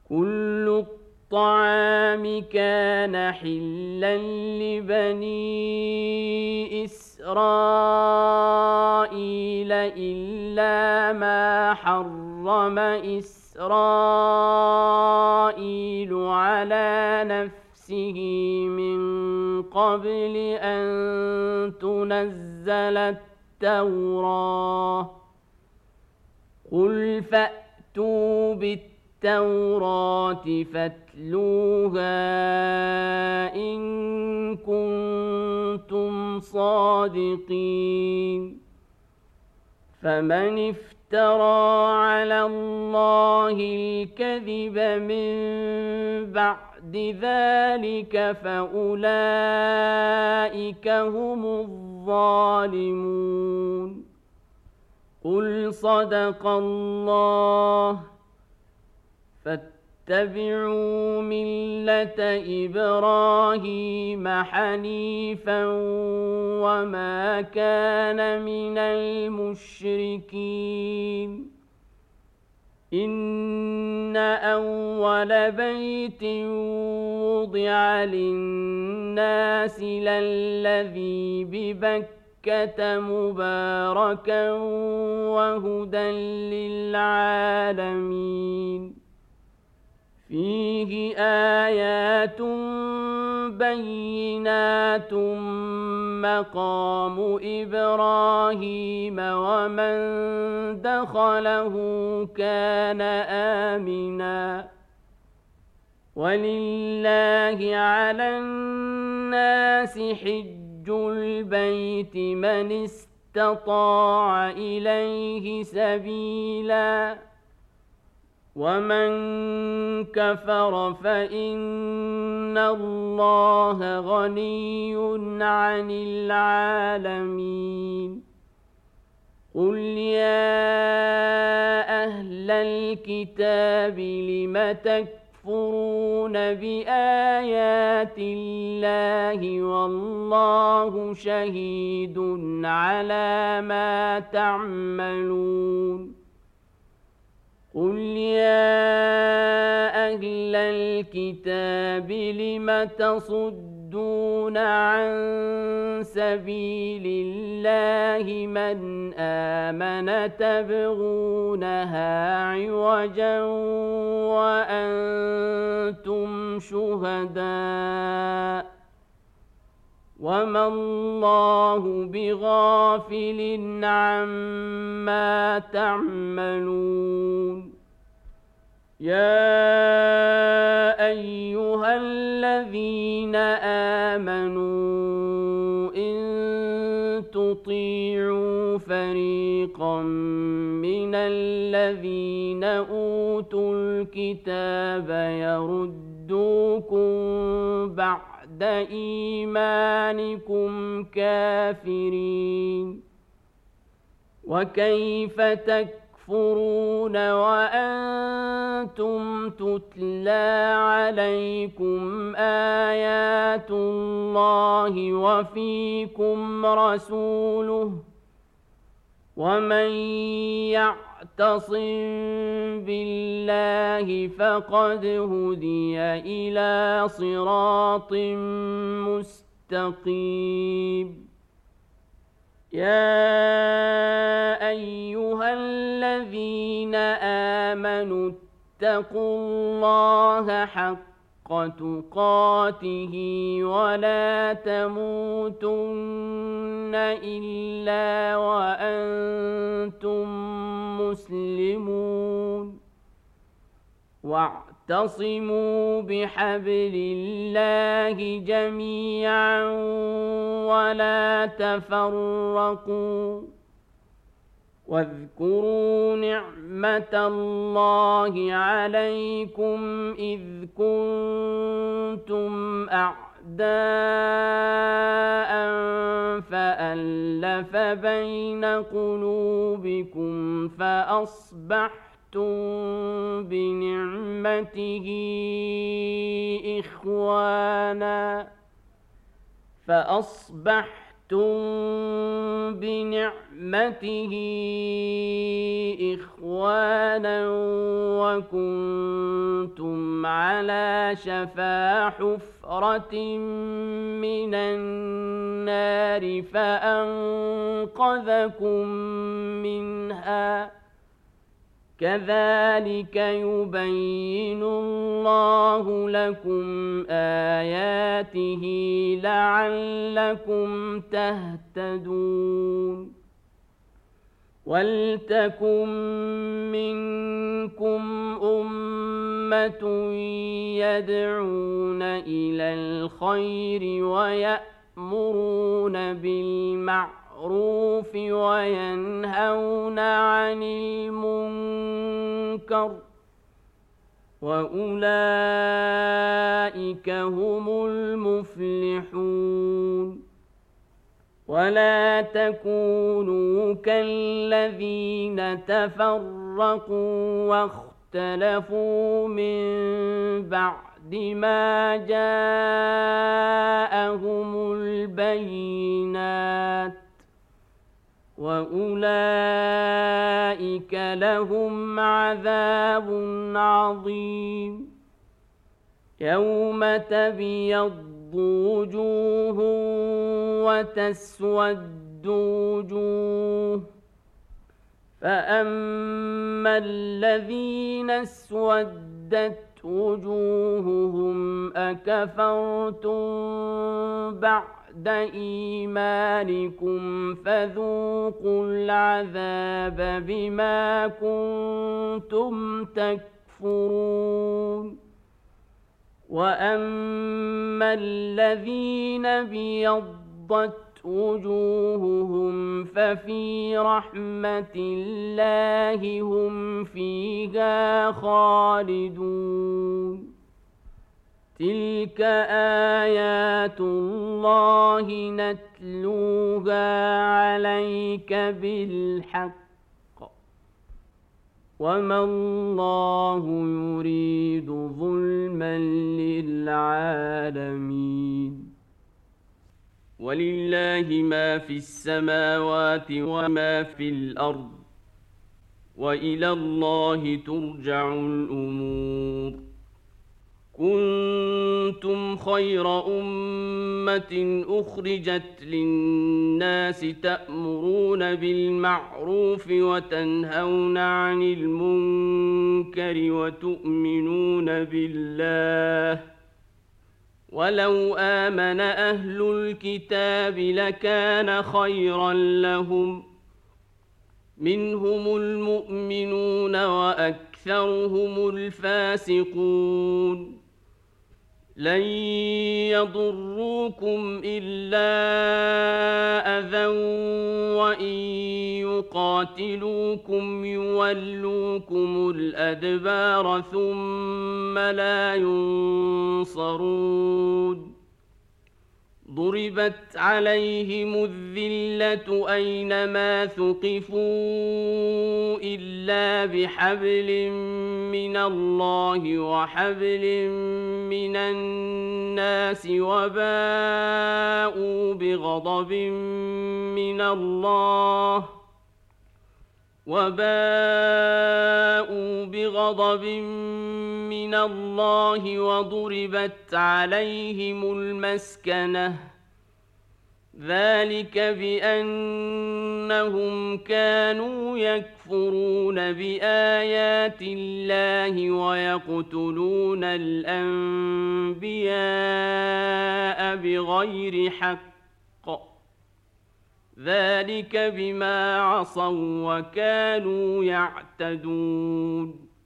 كل الطعام كان حلا لبني إسرائيل إلا ما حرم إسرائيل على نفسه من قبل أن تنزل التوراة. قل فأتوا بالتوراة فاتلوها إن كنتم صادقين. فمن افترى على الله الكذب من بعد ذلك فأولئك هم الظالمون. قل صدق الله. فاتبعوا ملة إبراهيم حنيفا وما كان من المشركين. إن أول بيت وضع للناس للذي ببكة مباركا وهدى للعالمين. فيه آيات بينات مقام إبراهيم ومن دخله كان آمنا. ولله على الناس حج البيت من استطاع إليه سبيلا ومن كفر فإن الله غني عن العالمين. قل يا أهل الكتاب لم تكفرون بآيات الله والله شهيد على ما تعملون. قل يا أهل الكتاب لم تصدون عن سبيل الله من آمن تبغونها عوجا وأنتم شهداء وما الله بغافل عما تعملون. يا أيها الذين آمنوا إن تطيعوا فريقا من الذين أوتوا الكتاب يردوكم بعد إيمانكم كافرين. وكيف تكفرون وأنتم تتلى عليكم آيات الله وفيكم رسوله ومن يعتصم بالله فقد هدي إلى صراط مستقيم. يا أيها الذين آمنوا اتقوا الله حق تقاته ولا تموتن إلا وأنتم مسلمون. واعتصموا بحبل الله جميعا ولا تفرقوا. واذكروا نعمة الله عليكم إذ كنتم أعداء فألف بين قلوبكم بنعمته فأصبحتم بنعمته إخوانا وكنتم على شفا حفرة من النار فأنقذكم منها كذلك يبين الله لكم آياته لعلكم تهتدون ولتكن منكم أمة يدعون إلى الخير ويأمرون بالمعروف وينهون عن المنكر وأولئك هم المفلحون ولا تكونوا كالذين تفرقوا واختلفوا من بعد ما جاءهم البينات وأولئك لهم عذاب عظيم يوم تبيض وجوه وتسود وجوه فأما الذين اسودت وجوههم أكفرتم بعد إيمانكم فذوقوا العذاب بما كنتم تكفرون وأما الذين بيضت وجوههم ففي رحمة الله هم فيها خالدون تلك آيات الله نتلوها عليك بالحق وما الله يريد ظلما للعالمين ولله ما في السماوات وما في الأرض وإلى الله ترجع الأمور كنتم خير أمة أخرجت للناس تأمرون بالمعروف وتنهون عن المنكر وتؤمنون بالله ولو آمن أهل الكتاب لكان خيرا لهم منهم المؤمنون وأكثرهم الفاسقون لن يضروكم إلا أذى وإن يقاتلوكم يولوكم الأدبار ثم لا ينصرون ضربت عليهم الذلة أينما ثقفوا إلا بحبل من الله وحبل من الناس وباءوا بغضب من الله وضربت عليهم المسكنة ذلك بأنهم كانوا يكفرون بآيات الله ويقتلون الأنبياء بغير حق ذلك بما عصوا وكانوا يعتدون